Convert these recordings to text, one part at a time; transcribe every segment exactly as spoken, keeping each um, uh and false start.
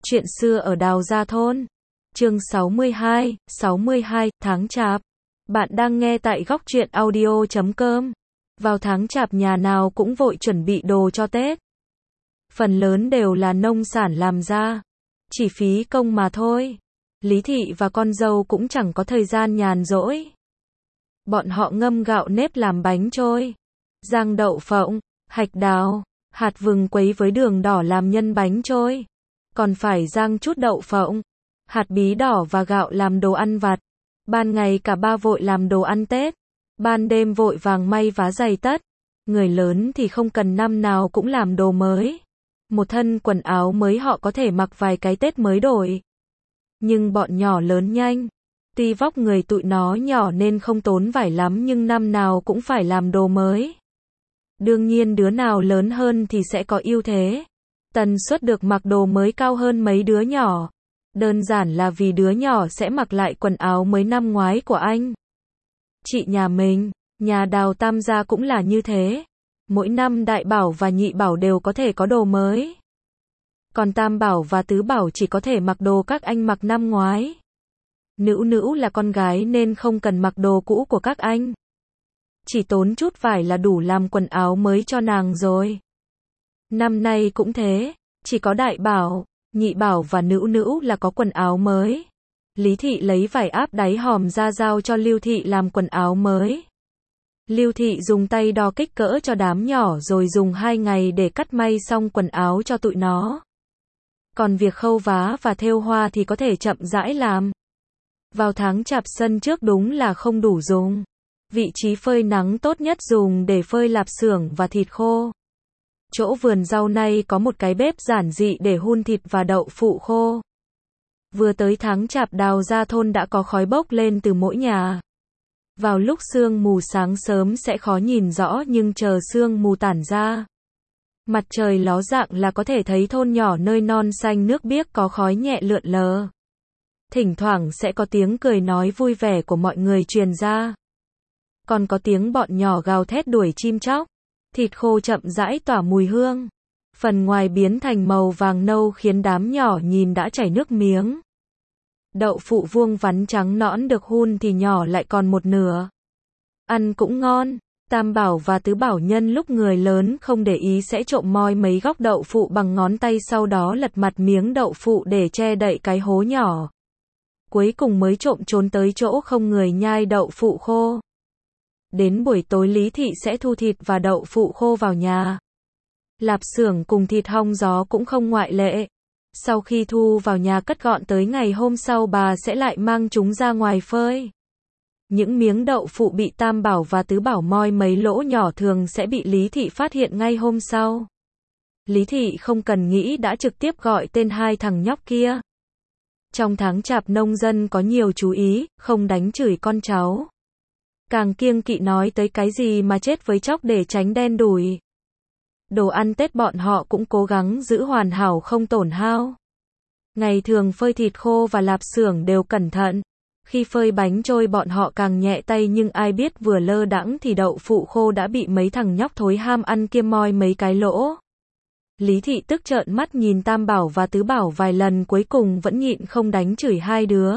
Chuyện xưa ở Đào Gia Thôn. Chương sáu mươi hai, sáu mươi hai, tháng Chạp. Bạn đang nghe tại góc truyện audio chấm com. Vào tháng Chạp nhà nào cũng vội chuẩn bị đồ cho Tết. Phần lớn đều là nông sản làm ra. Chỉ phí công mà thôi. Lý Thị và con dâu cũng chẳng có thời gian nhàn rỗi. Bọn họ ngâm gạo nếp làm bánh trôi, rang đậu phộng, hạch đào, hạt vừng quấy với đường đỏ làm nhân bánh trôi. Còn phải rang chút đậu phộng, hạt bí đỏ và gạo làm đồ ăn vặt. Ban ngày cả ba vội làm đồ ăn Tết, ban đêm vội vàng may vá giày tất. Người lớn thì không cần năm nào cũng làm đồ mới. Một thân quần áo mới họ có thể mặc vài cái Tết mới đổi. Nhưng bọn nhỏ lớn nhanh. Tuy vóc người tụi nó nhỏ nên không tốn vải lắm nhưng năm nào cũng phải làm đồ mới. Đương nhiên đứa nào lớn hơn thì sẽ có ưu thế. Tần suất được mặc đồ mới cao hơn mấy đứa nhỏ. Đơn giản là vì đứa nhỏ sẽ mặc lại quần áo mới năm ngoái của anh. Chị nhà mình, nhà Đào Tam gia cũng là như thế. Mỗi năm Đại Bảo và Nhị Bảo đều có thể có đồ mới. Còn Tam Bảo và Tứ Bảo chỉ có thể mặc đồ các anh mặc năm ngoái. Nữu Nữu là con gái nên không cần mặc đồ cũ của các anh. Chỉ tốn chút vải là đủ làm quần áo mới cho nàng rồi. Năm nay cũng thế, chỉ có Đại Bảo, Nhị Bảo và Nữu Nữu là có quần áo mới. Lý Thị lấy vải áp đáy hòm ra giao cho Lưu Thị làm quần áo mới. Lưu Thị dùng tay đo kích cỡ cho đám nhỏ rồi dùng hai ngày để cắt may xong quần áo cho tụi nó. Còn việc khâu vá và thêu hoa thì có thể chậm rãi làm. Vào tháng Chạp sân trước đúng là không đủ dùng. Vị trí phơi nắng tốt nhất dùng để phơi lạp xưởng và thịt khô. Chỗ vườn rau này có một cái bếp giản dị để hun thịt và đậu phụ khô. Vừa tới tháng Chạp Đào Gia Thôn đã có khói bốc lên từ mỗi nhà. Vào lúc sương mù sáng sớm sẽ khó nhìn rõ nhưng chờ sương mù tản ra. Mặt trời ló dạng là có thể thấy thôn nhỏ nơi non xanh nước biếc có khói nhẹ lượn lờ. Thỉnh thoảng sẽ có tiếng cười nói vui vẻ của mọi người truyền ra. Còn có tiếng bọn nhỏ gào thét đuổi chim chóc. Thịt khô chậm rãi tỏa mùi hương. Phần ngoài biến thành màu vàng nâu khiến đám nhỏ nhìn đã chảy nước miếng. Đậu phụ vuông vắn trắng nõn được hun thì nhỏ lại còn một nửa. Ăn cũng ngon. Tam Bảo và Tứ Bảo nhân lúc người lớn không để ý sẽ trộm moi mấy góc đậu phụ bằng ngón tay sau đó lật mặt miếng đậu phụ để che đậy cái hố nhỏ. Cuối cùng mới trộm trốn tới chỗ không người nhai đậu phụ khô. Đến buổi tối Lý Thị sẽ thu thịt và đậu phụ khô vào nhà. Lạp xưởng cùng thịt hong gió cũng không ngoại lệ. Sau khi thu vào nhà cất gọn tới ngày hôm sau bà sẽ lại mang chúng ra ngoài phơi. Những miếng đậu phụ bị Tam Bảo và Tứ Bảo moi mấy lỗ nhỏ thường sẽ bị Lý Thị phát hiện ngay hôm sau. Lý Thị không cần nghĩ đã trực tiếp gọi tên hai thằng nhóc kia. Trong tháng Chạp nông dân có nhiều chú ý, không đánh chửi con cháu. Càng kiêng kỵ nói tới cái gì mà chết với chóc để tránh đen đủi. Đồ ăn Tết bọn họ cũng cố gắng giữ hoàn hảo không tổn hao. Ngày thường phơi thịt khô và lạp xưởng đều cẩn thận. Khi phơi bánh trôi bọn họ càng nhẹ tay nhưng ai biết vừa lơ đãng thì đậu phụ khô đã bị mấy thằng nhóc thối ham ăn kia moi mấy cái lỗ. Lý Thị tức trợn mắt nhìn Tam Bảo và Tứ Bảo vài lần cuối cùng vẫn nhịn không đánh chửi hai đứa.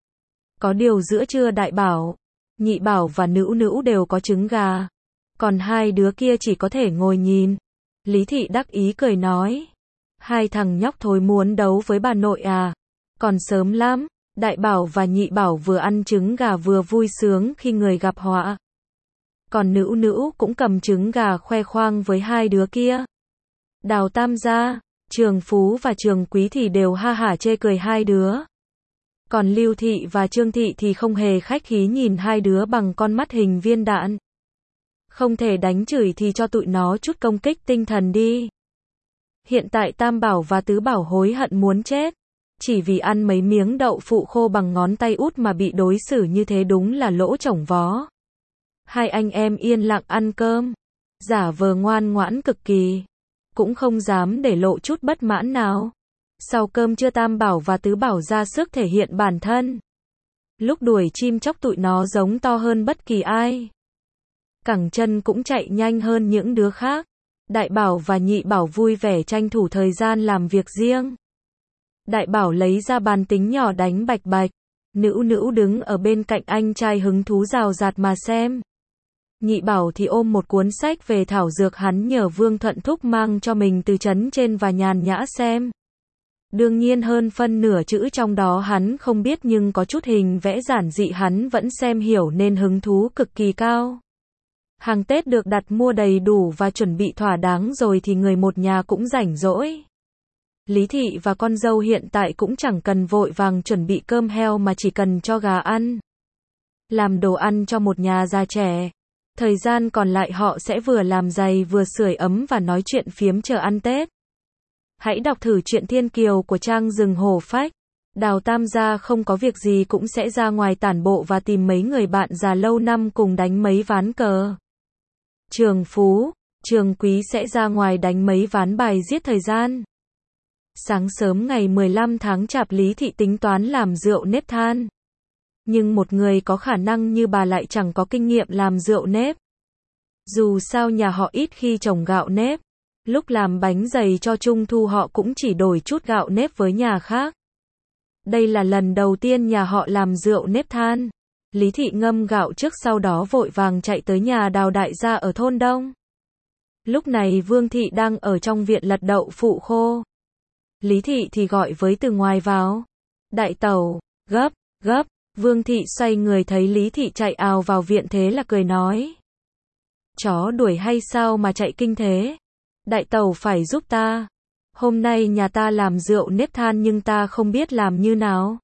Có điều giữa trưa Đại Bảo, Nhị Bảo và Nữu Nữu đều có trứng gà. Còn hai đứa kia chỉ có thể ngồi nhìn. Lý Thị đắc ý cười nói. Hai thằng nhóc thối muốn đấu với bà nội à? Còn sớm lắm. Đại Bảo và Nhị Bảo vừa ăn trứng gà vừa vui sướng khi người gặp họa. Còn Nữu Nữu cũng cầm trứng gà khoe khoang với hai đứa kia. Đào Tam gia, Trường Phú và Trường Quý thì đều ha hả chê cười hai đứa. Còn Lưu Thị và Trương Thị thì không hề khách khí nhìn hai đứa bằng con mắt hình viên đạn. Không thể đánh chửi thì cho tụi nó chút công kích tinh thần đi. Hiện tại Tam Bảo và Tứ Bảo hối hận muốn chết. Chỉ vì ăn mấy miếng đậu phụ khô bằng ngón tay út mà bị đối xử như thế đúng là lỗ chổng vó. Hai anh em yên lặng ăn cơm. Giả vờ ngoan ngoãn cực kỳ. Cũng không dám để lộ chút bất mãn nào. Sau cơm trưa Tam Bảo và Tứ Bảo ra sức thể hiện bản thân. Lúc đuổi chim chóc tụi nó giống to hơn bất kỳ ai. Cẳng chân cũng chạy nhanh hơn những đứa khác. Đại Bảo và Nhị Bảo vui vẻ tranh thủ thời gian làm việc riêng. Đại Bảo lấy ra bàn tính nhỏ đánh bạch bạch. Nữu Nữu đứng ở bên cạnh anh trai hứng thú rào rạt mà xem. Nhị Bảo thì ôm một cuốn sách về thảo dược hắn nhờ Vương Thuận Thúc mang cho mình từ trấn trên và nhàn nhã xem. Đương nhiên hơn phân nửa chữ trong đó hắn không biết nhưng có chút hình vẽ giản dị hắn vẫn xem hiểu nên hứng thú cực kỳ cao. Hàng Tết được đặt mua đầy đủ và chuẩn bị thỏa đáng rồi thì người một nhà cũng rảnh rỗi. Lý Thị và con dâu hiện tại cũng chẳng cần vội vàng chuẩn bị cơm heo mà chỉ cần cho gà ăn. Làm đồ ăn cho một nhà già trẻ. Thời gian còn lại họ sẽ vừa làm giày vừa sưởi ấm và nói chuyện phiếm chờ ăn Tết. Hãy đọc thử truyện Thiên Kiều của trang Rừng Hổ Phách. Đào Tam gia không có việc gì cũng sẽ ra ngoài tản bộ và tìm mấy người bạn già lâu năm cùng đánh mấy ván cờ. Trường Phú, Trường Quý sẽ ra ngoài đánh mấy ván bài giết thời gian. Sáng sớm ngày mười lăm tháng Chạp Lý Thị tính toán làm rượu nếp than. Nhưng một người có khả năng như bà lại chẳng có kinh nghiệm làm rượu nếp. Dù sao nhà họ ít khi trồng gạo nếp. Lúc làm bánh dày cho Trung thu họ cũng chỉ đổi chút gạo nếp với nhà khác. Đây là lần đầu tiên nhà họ làm rượu nếp than. Lý Thị ngâm gạo trước sau đó vội vàng chạy tới nhà Đào đại gia ở thôn Đông. Lúc này Vương Thị đang ở trong viện lật đậu phụ khô. Lý Thị thì gọi với từ ngoài vào. Đại tẩu, gấp, gấp. Vương Thị xoay người thấy Lý Thị chạy ào vào viện thế là cười nói. Chó đuổi hay sao mà chạy kinh thế? Đại tẩu phải giúp ta. Hôm nay nhà ta làm rượu nếp than nhưng ta không biết làm như nào.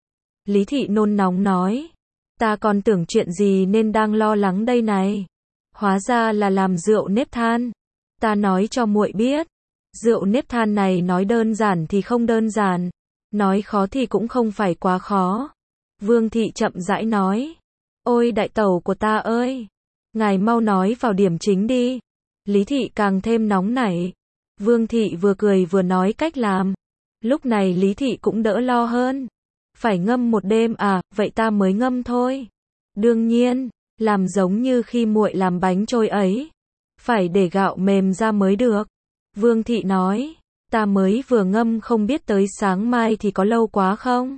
Lý Thị nôn nóng nói. Ta còn tưởng chuyện gì nên đang lo lắng đây này. Hóa ra là làm rượu nếp than. Ta nói cho muội biết. Rượu nếp than này nói đơn giản thì không đơn giản. Nói khó thì cũng không phải quá khó. Vương Thị chậm rãi nói. Ôi đại tẩu của ta ơi! Ngài mau nói vào điểm chính đi. Lý Thị càng thêm nóng nảy. Vương Thị vừa cười vừa nói cách làm. Lúc này Lý Thị cũng đỡ lo hơn. Phải ngâm một đêm à, vậy ta mới ngâm thôi. Đương nhiên, làm giống như khi muội làm bánh trôi ấy. Phải để gạo mềm ra mới được. Vương Thị nói, ta mới vừa ngâm không biết tới sáng mai thì có lâu quá không?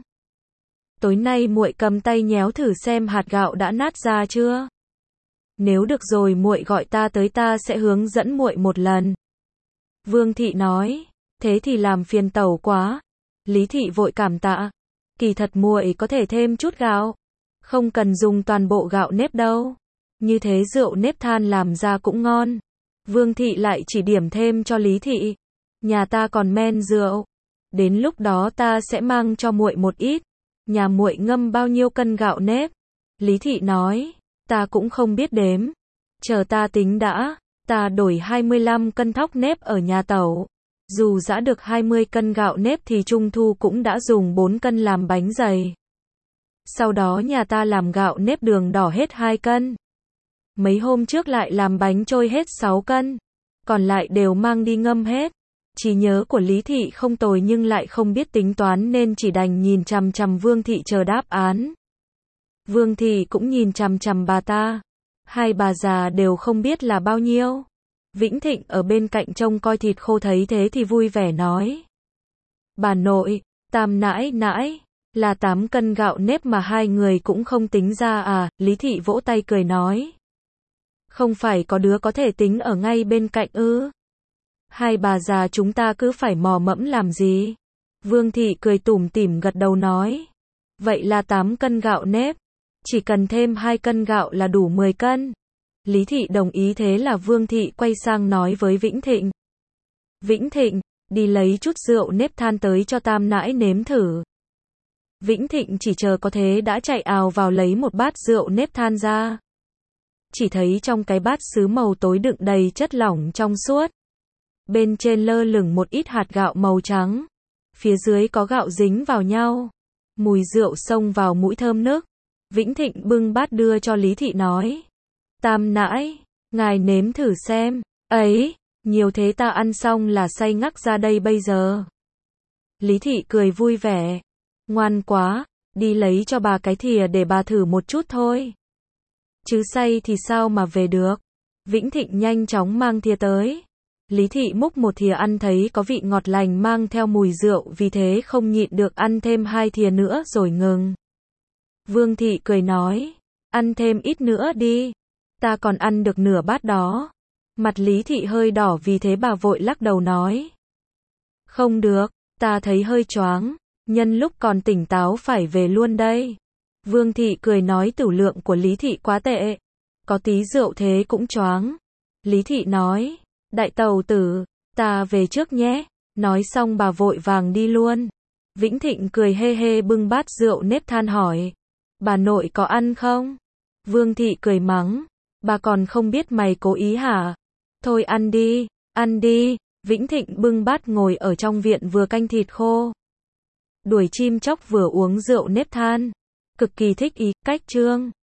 Tối nay muội cầm tay nhéo thử xem hạt gạo đã nát ra chưa? Nếu được rồi muội gọi ta tới ta sẽ hướng dẫn muội một lần. Vương Thị nói, thế thì làm phiền tẩu quá. Lý Thị vội cảm tạ. Kỳ thật muội có thể thêm chút gạo. Không cần dùng toàn bộ gạo nếp đâu. Như thế rượu nếp than làm ra cũng ngon. Vương Thị lại chỉ điểm thêm cho Lý Thị. Nhà ta còn men rượu. Đến lúc đó ta sẽ mang cho muội một ít. Nhà muội ngâm bao nhiêu cân gạo nếp? Lý Thị nói, ta cũng không biết đếm. Chờ ta tính đã. Ta đổi hai mươi lăm cân thóc nếp ở nhà tẩu. Dù giã được hai mươi cân gạo nếp thì Trung thu cũng đã dùng bốn cân làm bánh dày. Sau đó nhà ta làm gạo nếp đường đỏ hết hai cân. Mấy hôm trước lại làm bánh trôi hết sáu cân. Còn lại đều mang đi ngâm hết. Trí nhớ của Lý Thị không tồi nhưng lại không biết tính toán nên chỉ đành nhìn chằm chằm Vương Thị chờ đáp án. Vương Thị cũng nhìn chằm chằm bà ta. Hai bà già đều không biết là bao nhiêu. Vĩnh Thịnh ở bên cạnh trông coi thịt khô thấy thế thì vui vẻ nói. Bà nội, Tam nãi nãi, là tám cân gạo nếp mà hai người cũng không tính ra à? Lý Thị vỗ tay cười nói. Không phải có đứa có thể tính ở ngay bên cạnh ư? Hai bà già chúng ta cứ phải mò mẫm làm gì? Vương Thị cười tủm tỉm gật đầu nói. Vậy là tám cân gạo nếp. Chỉ cần thêm hai cân gạo là đủ mười cân. Lý Thị đồng ý thế là Vương Thị quay sang nói với Vĩnh Thịnh. Vĩnh Thịnh, đi lấy chút rượu nếp than tới cho Tam nãi nếm thử. Vĩnh Thịnh chỉ chờ có thế đã chạy ào vào lấy một bát rượu nếp than ra. Chỉ thấy trong cái bát sứ màu tối đựng đầy chất lỏng trong suốt. Bên trên lơ lửng một ít hạt gạo màu trắng. Phía dưới có gạo dính vào nhau. Mùi rượu xông vào mũi thơm nức. Vĩnh Thịnh bưng bát đưa cho Lý Thị nói. Tam nãi, ngài nếm thử xem. Ấy, nhiều thế ta ăn xong là say ngắc ra đây bây giờ. Lý Thị cười vui vẻ. Ngoan quá, đi lấy cho bà cái thìa để bà thử một chút thôi. Chứ say thì sao mà về được. Vĩnh Thịnh nhanh chóng mang thìa tới. Lý Thị múc một thìa ăn thấy có vị ngọt lành mang theo mùi rượu, vì thế không nhịn được ăn thêm hai thìa nữa rồi ngừng. Vương Thị cười nói, ăn thêm ít nữa đi, ta còn ăn được nửa bát đó. Mặt Lý Thị hơi đỏ vì thế bà vội lắc đầu nói, không được, ta thấy hơi choáng, nhân lúc còn tỉnh táo phải về luôn đây. Vương Thị cười nói tửu lượng của Lý Thị quá tệ, có tí rượu thế cũng choáng. Lý Thị nói, đại tàu tử, ta về trước nhé. Nói xong bà vội vàng đi luôn. Vĩnh Thịnh cười hê hê bưng bát rượu nếp than hỏi, bà nội có ăn không? Vương Thị cười mắng, bà còn không biết mày cố ý hả? Thôi ăn đi, ăn đi. Vĩnh Thịnh bưng bát ngồi ở trong viện vừa canh thịt khô, đuổi chim chóc vừa uống rượu nếp than. Cực kỳ thích ý, cách chương.